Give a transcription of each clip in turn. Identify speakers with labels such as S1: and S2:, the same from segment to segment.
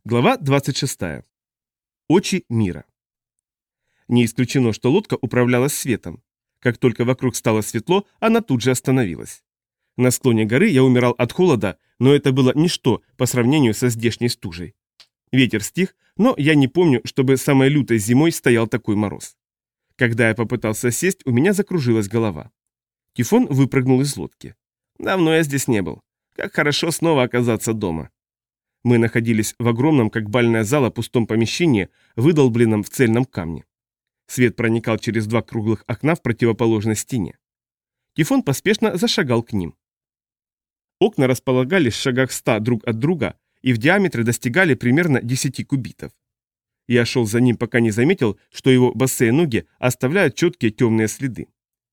S1: Глава 26. Очи мира. Не исключено, что лодка управлялась светом. Как только вокруг стало светло, она тут же остановилась. На склоне горы я умирал от холода, но это было ничто по сравнению со здешней стужей. Ветер стих, но я не помню, чтобы самой лютой зимой стоял такой мороз. Когда я попытался сесть, у меня закружилась голова. Тифон выпрыгнул из лодки. Давно я здесь не был. Как хорошо снова оказаться дома. Мы находились в огромном, как бальная зала, пустом помещении, выдолбленном в цельном камне. Свет проникал через два круглых окна в противоположной стене. Тифон поспешно зашагал к ним. Окна располагались в шагах 100 друг от друга и в диаметре достигали примерно 10 кубитов. Я шел за ним, пока не заметил, что его босые ноги оставляют четкие темные следы.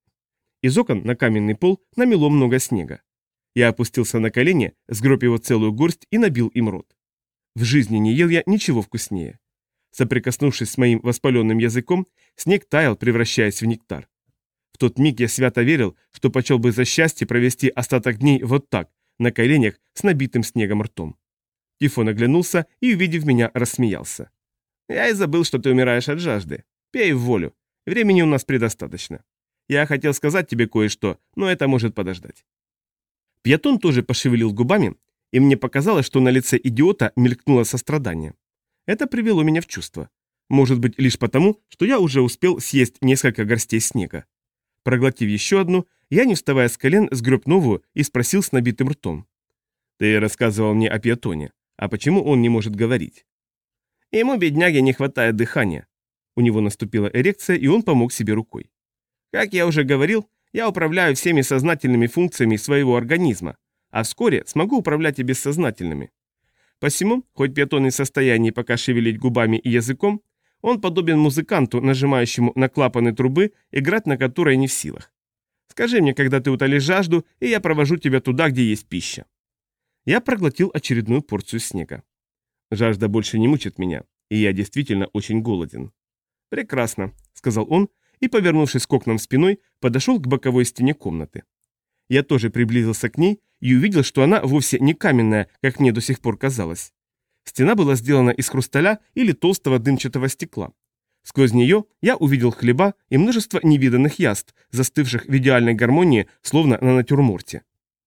S1: Из окон на каменный пол намело много снега. Я опустился на колени, сгреб его целую горсть и набил им рот. В жизни не ел я ничего вкуснее. Соприкоснувшись с моим воспаленным языком, снег таял, превращаясь в нектар. В тот миг я свято верил, что почел бы за счастье провести остаток дней вот так, на коленях с набитым снегом ртом. Тифон оглянулся и, увидев меня, рассмеялся. «Я и забыл, что ты умираешь от жажды. Пей в волю. Времени у нас предостаточно. Я хотел сказать тебе кое-что, но это может подождать». Пьятон тоже пошевелил губами, и мне показалось, что на лице идиота мелькнуло сострадание. Это привело меня в чувство. Может быть, лишь потому, что я уже успел съесть несколько горстей снега. Проглотив еще одну, я, не вставая с колен, сгреб новую и спросил с набитым ртом. «Ты рассказывал мне о Пьятоне. А почему он не может говорить?» «Ему, бедняге, не хватает дыхания». У него наступила эрекция, и он помог себе рукой. «Как я уже говорил, я управляю всеми сознательными функциями своего организма, а вскоре смогу управлять и бессознательными. Посему, хоть Пьятон не в состоянии пока шевелить губами и языком, он подобен музыканту, нажимающему на клапаны трубы, играть на которой не в силах. Скажи мне, когда ты утолишь жажду, и я провожу тебя туда, где есть пища». Я проглотил очередную порцию снега. Жажда больше не мучит меня, и я действительно очень голоден. «Прекрасно», — сказал он, и, повернувшись к окнам спиной, подошел к боковой стене комнаты. Я тоже приблизился к ней и увидел, что она вовсе не каменная, как мне до сих пор казалось. Стена была сделана из хрусталя или толстого дымчатого стекла. Сквозь нее я увидел хлеба и множество невиданных яств, застывших в идеальной гармонии, словно на натюрморте.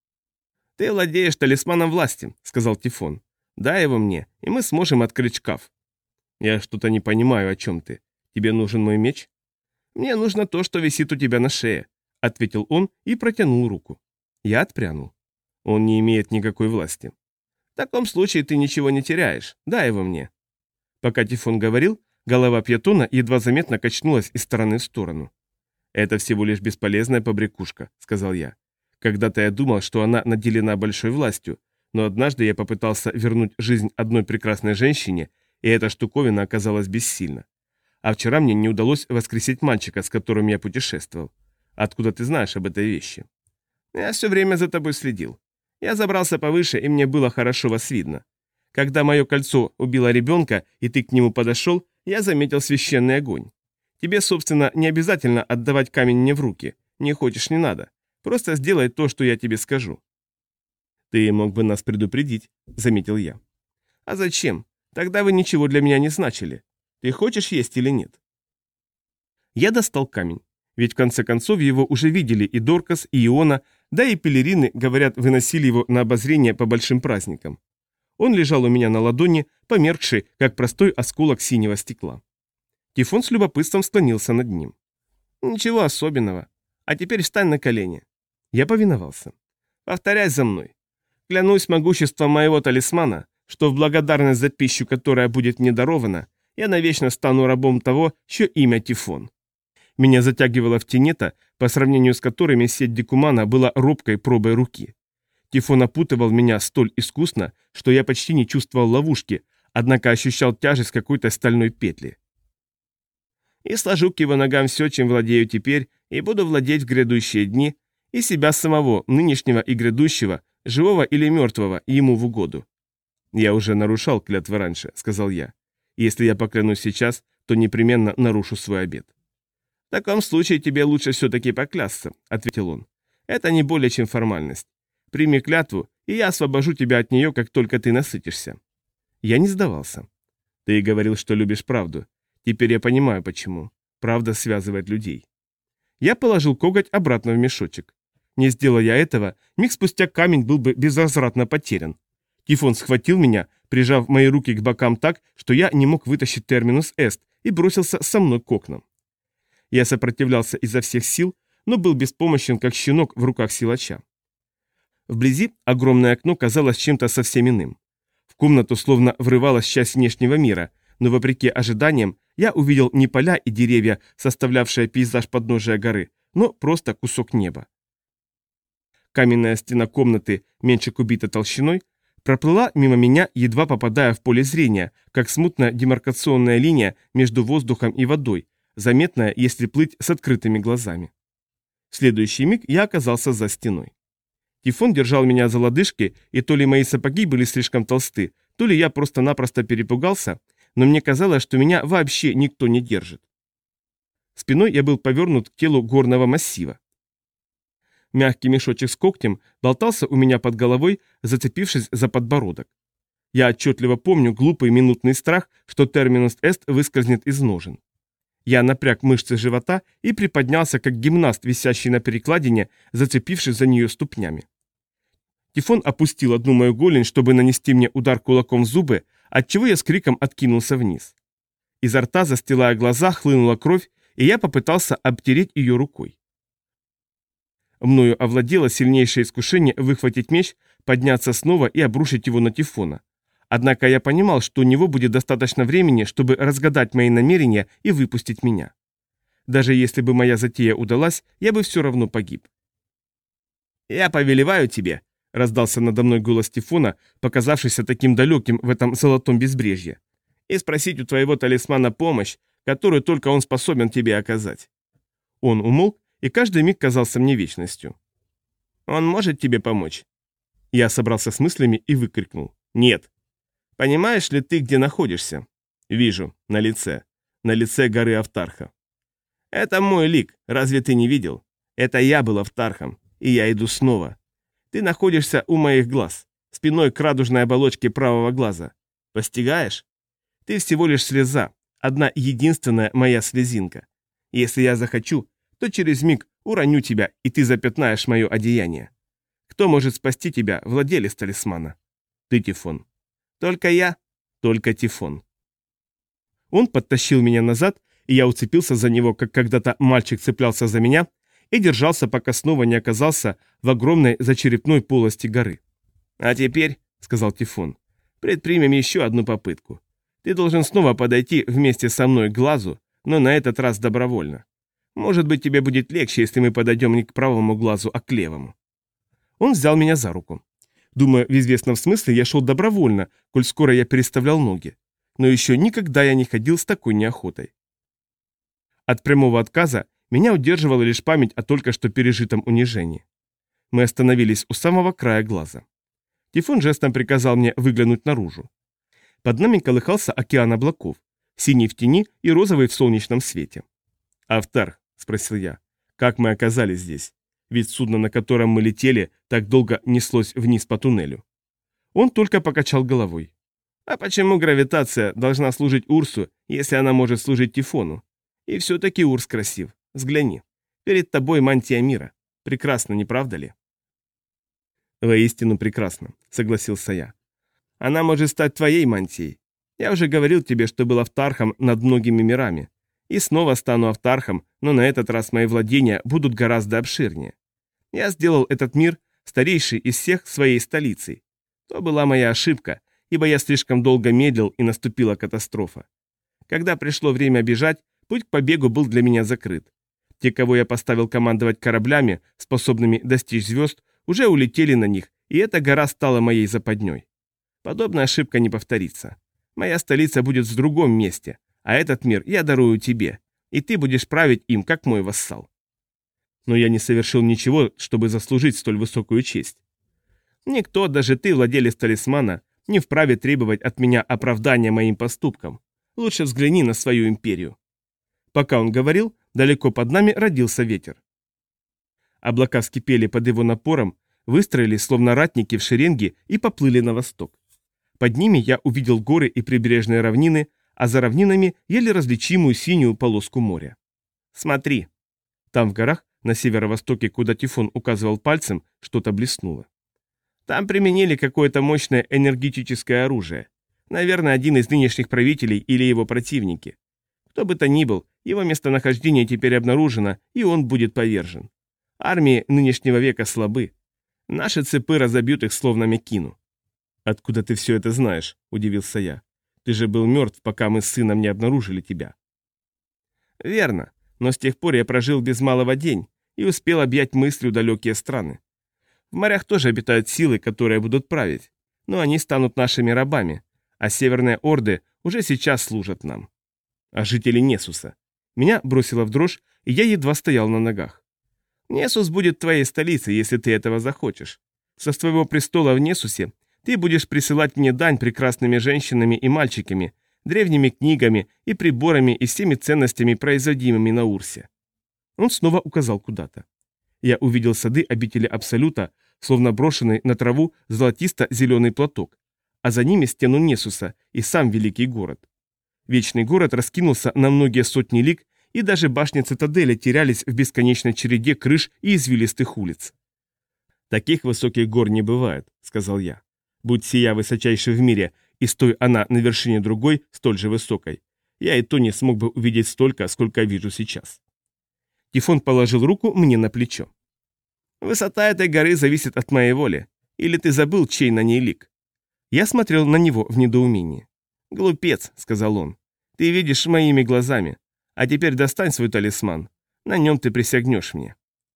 S1: «Ты владеешь талисманом власти», — сказал Тифон. «Дай его мне, и мы сможем открыть шкаф». «Я что-то не понимаю, о чем ты. Тебе нужен мой меч?» «Мне нужно то, что висит у тебя на шее», — ответил он и протянул руку. Я отпрянул. Он не имеет никакой власти. «В таком случае ты ничего не теряешь. Дай его мне». Пока Тифон говорил, голова Пьятона едва заметно качнулась из стороны в сторону. «Это всего лишь бесполезная побрякушка», — сказал я. «Когда-то я думал, что она наделена большой властью, но однажды я попытался вернуть жизнь одной прекрасной женщине, и эта штуковина оказалась бессильна. А вчера мне не удалось воскресить мальчика, с которым я путешествовал. Откуда ты знаешь об этой вещи?» «Я все время за тобой следил. Я забрался повыше, и мне было хорошо вас видно. Когда мое кольцо убило ребенка, и ты к нему подошел, я заметил священный огонь. Тебе, собственно, не обязательно отдавать камень мне в руки. Не хочешь, не надо. Просто сделай то, что я тебе скажу». «Ты мог бы нас предупредить», — заметил я. «А зачем? Тогда вы ничего для меня не значили. Ты хочешь есть или нет?» Я достал камень. Ведь в конце концов его уже видели и Доркас, и Иона, да и пелерины, говорят, выносили его на обозрение по большим праздникам. Он лежал у меня на ладони, померкший, как простой осколок синего стекла. Тифон с любопытством склонился над ним. «Ничего особенного. А теперь встань на колени». Я повиновался. «Повторяй за мной. Клянусь могуществом моего талисмана, что в благодарность за пищу, которая будет мне дарована, я навечно стану рабом того, чье имя Тифон». Меня затягивало в тенета, по сравнению с которыми сеть Декумана была робкой пробой руки. Тифон опутывал меня столь искусно, что я почти не чувствовал ловушки, однако ощущал тяжесть какой-то стальной петли. «И сложу к его ногам все, чем владею теперь, и буду владеть в грядущие дни, и себя самого, нынешнего и грядущего, живого или мертвого, ему в угоду». «Я уже нарушал клятвы раньше», — сказал я. «Если я поклянусь сейчас, то непременно нарушу свой обет». «В таком случае тебе лучше все-таки поклясться», — ответил он. «Это не более чем формальность. Прими клятву, и я освобожу тебя от нее, как только ты насытишься». Я не сдавался. Ты говорил, что любишь правду. Теперь я понимаю, почему. Правда связывает людей. Я положил коготь обратно в мешочек. Не сделая я этого, миг спустя камень был бы безвозвратно потерян. Тифон схватил меня, прижав мои руки к бокам так, что я не мог вытащить терминус эст, и бросился со мной к окнам. Я сопротивлялся изо всех сил, но был беспомощен, как щенок в руках силача. Вблизи огромное окно казалось чем-то совсем иным. В комнату словно врывалась часть внешнего мира, но вопреки ожиданиям я увидел не поля и деревья, составлявшие пейзаж подножия горы, но просто кусок неба. Каменная стена комнаты, меньше кубита толщиной, проплыла мимо меня, едва попадая в поле зрения, как смутная демаркационная линия между воздухом и водой, заметная, если плыть с открытыми глазами. В следующий миг я оказался за стеной. Тифон держал меня за лодыжки, и то ли мои сапоги были слишком толсты, то ли я просто-напросто перепугался, но мне казалось, что меня вообще никто не держит. Спиной я был повернут к телу горного массива. Мягкий мешочек с когтем болтался у меня под головой, зацепившись за подбородок. Я отчетливо помню глупый минутный страх, что терминус эст выскользнет из ножен. Я напряг мышцы живота и приподнялся, как гимнаст, висящий на перекладине, зацепившись за нее ступнями. Тифон опустил одну мою голень, чтобы нанести мне удар кулаком в зубы, отчего я с криком откинулся вниз. Изо рта, застилая глаза, хлынула кровь, и я попытался обтереть ее рукой. Мною овладело сильнейшее искушение выхватить меч, подняться снова и обрушить его на Тифона. Однако я понимал, что у него будет достаточно времени, чтобы разгадать мои намерения и выпустить меня. Даже если бы моя затея удалась, я бы все равно погиб. «Я повелеваю тебе», — раздался надо мной голос Тифона, показавшийся таким далеким в этом золотом безбрежье, «и спросить у твоего талисмана помощь, которую только он способен тебе оказать». Он умолк, и каждый миг казался мне вечностью. «Он может тебе помочь?» Я собрался с мыслями и выкрикнул. «Нет». «Понимаешь ли ты, где находишься?» «Вижу, на лице. На лице горы Автарха». «Это мой лик, разве ты не видел? Это я был Автархом, и я иду снова. Ты находишься у моих глаз, спиной к радужной оболочке правого глаза. Постигаешь? Ты всего лишь слеза, одна единственная моя слезинка. Если я захочу, то через миг уроню тебя, и ты запятнаешь мое одеяние. Кто может спасти тебя, владелец талисмана? Ты, Тифон. Только я, только Тифон». Он подтащил меня назад, и я уцепился за него, как когда-то мальчик цеплялся за меня, и держался, пока снова не оказался в огромной зачерепной полости горы. «А теперь», — сказал Тифон, — «предпримем еще одну попытку. Ты должен снова подойти вместе со мной к глазу, но на этот раз добровольно. Может быть, тебе будет легче, если мы подойдем не к правому глазу, а к левому». Он взял меня за руку. Думаю, в известном смысле я шел добровольно, коль скоро я переставлял ноги. Но еще никогда я не ходил с такой неохотой. От прямого отказа меня удерживала лишь память о только что пережитом унижении. Мы остановились у самого края глаза. Тифон жестом приказал мне выглянуть наружу. Под нами колыхался океан облаков, синий в тени и розовый в солнечном свете. «Автарх», — спросил я, — «как мы оказались здесь? Ведь судно, на котором мы летели, так долго неслось вниз по туннелю». Он только покачал головой. «А почему гравитация должна служить Урсу, если она может служить Тифону? И все-таки Урс красив. Взгляни. Перед тобой мантия мира. Прекрасно, не правда ли?» «Воистину прекрасно», — согласился я. «Она может стать твоей мантией. Я уже говорил тебе, что был Автархом над многими мирами. И снова стану Автархом, но на этот раз мои владения будут гораздо обширнее. Я сделал этот мир, старейший из всех, своей столицей. То была моя ошибка, ибо я слишком долго медлил, и наступила катастрофа. Когда пришло время бежать, путь к побегу был для меня закрыт. Те, кого я поставил командовать кораблями, способными достичь звезд, уже улетели на них, и эта гора стала моей западней. Подобная ошибка не повторится. Моя столица будет в другом месте, а этот мир я дарую тебе, и ты будешь править им, как мой вассал». «Но я не совершил ничего, чтобы заслужить столь высокую честь». «Никто, даже ты, владелец талисмана, не вправе требовать от меня оправдания моим поступкам. Лучше взгляни на свою империю». Пока он говорил, далеко под нами родился ветер. Облака вскипели под его напором, выстроились словно ратники в шеренги и поплыли на восток. Под ними я увидел горы и прибрежные равнины, а за равнинами еле различимую синюю полоску моря. «Смотри!» Там в горах, на северо-востоке, куда Тифон указывал пальцем, что-то блеснуло. Там применили какое-то мощное энергетическое оружие. Наверное, один из нынешних правителей или его противники. Кто бы то ни был, его местонахождение теперь обнаружено, и он будет повержен. Армии нынешнего века слабы. Наши цепы разобьют их словно мякину. «Откуда ты все это знаешь?» – удивился я. «Ты же был мертв, пока мы с сыном не обнаружили тебя». «Верно, но с тех пор я прожил без малого день и успел объять мыслью далекие страны. В морях тоже обитают силы, которые будут править, но они станут нашими рабами, а северные орды уже сейчас служат нам». А жители Несуса? Меня бросило в дрожь, и я едва стоял на ногах. «Несус будет твоей столицей, если ты этого захочешь. Со своего престола в Несусе ты будешь присылать мне дань прекрасными женщинами и мальчиками, древними книгами и приборами и всеми ценностями, производимыми на Урсе». Он снова указал куда-то. Я увидел сады обители Абсолюта, словно брошенный на траву золотисто-зеленый платок, а за ними стену Несуса и сам великий город. Вечный город раскинулся на многие сотни лиг, и даже башни цитадели терялись в бесконечной череде крыш и извилистых улиц. «Таких высоких гор не бывает», — сказал я. «Будь сия высочайшей в мире, и стой она на вершине другой, столь же высокой, я и то не смог бы увидеть столько, сколько вижу сейчас». Тифон положил руку мне на плечо. «Высота этой горы зависит от моей воли. Или ты забыл, чей на ней лик?» Я смотрел на него в недоумении. «Глупец», — сказал он. «Ты видишь моими глазами. А теперь достань свой талисман. На нем ты присягнешь мне».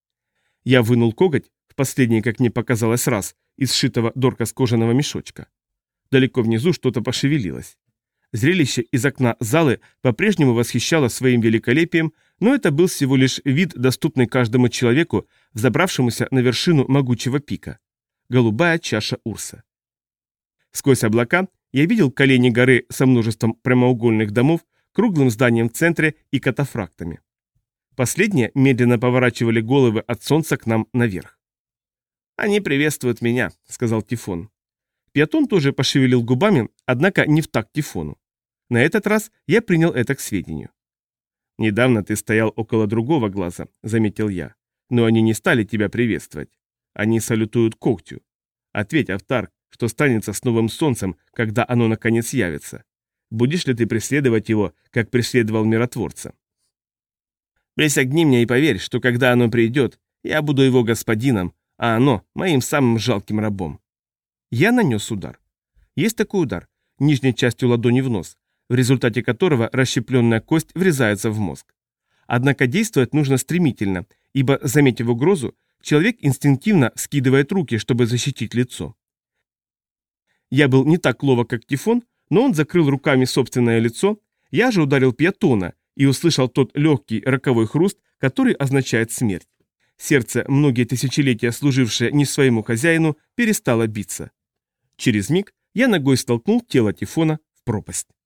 S1: Я вынул коготь, в последний, как мне показалось, раз, из сшитого Дорка с кожаного мешочка. Далеко внизу что-то пошевелилось. Зрелище из окна залы по-прежнему восхищало своим великолепием, но это был всего лишь вид, доступный каждому человеку, взобравшемуся на вершину могучего пика. Голубая чаша Урса. Сквозь облака я видел колени горы со множеством прямоугольных домов, круглым зданием в центре и катафрактами. Последние медленно поворачивали головы от солнца к нам наверх. «Они приветствуют меня», — сказал Тифон. Пиатон тоже пошевелил губами, однако не в такт Тифону. На этот раз я принял это к сведению. «Недавно ты стоял около другого глаза», — заметил я. «Но они не стали тебя приветствовать. Они салютуют когтю. Ответь, Автарк, что станется с новым солнцем, когда оно наконец явится. Будешь ли ты преследовать его, как преследовал миротворца?» «Присягни мне и поверь, что когда оно придет, я буду его господином, а оно моим самым жалким рабом». Я нанес удар. Есть такой удар, нижней частью ладони в нос, в результате которого расщепленная кость врезается в мозг. Однако действовать нужно стремительно, ибо, заметив угрозу, человек инстинктивно скидывает руки, чтобы защитить лицо. Я был не так ловок, как Тифон, но он закрыл руками собственное лицо, я же ударил Пиатона и услышал тот легкий роковой хруст, который означает смерть. Сердце, многие тысячелетия служившее не своему хозяину, перестало биться. Через миг я ногой столкнул тело Тифона в пропасть.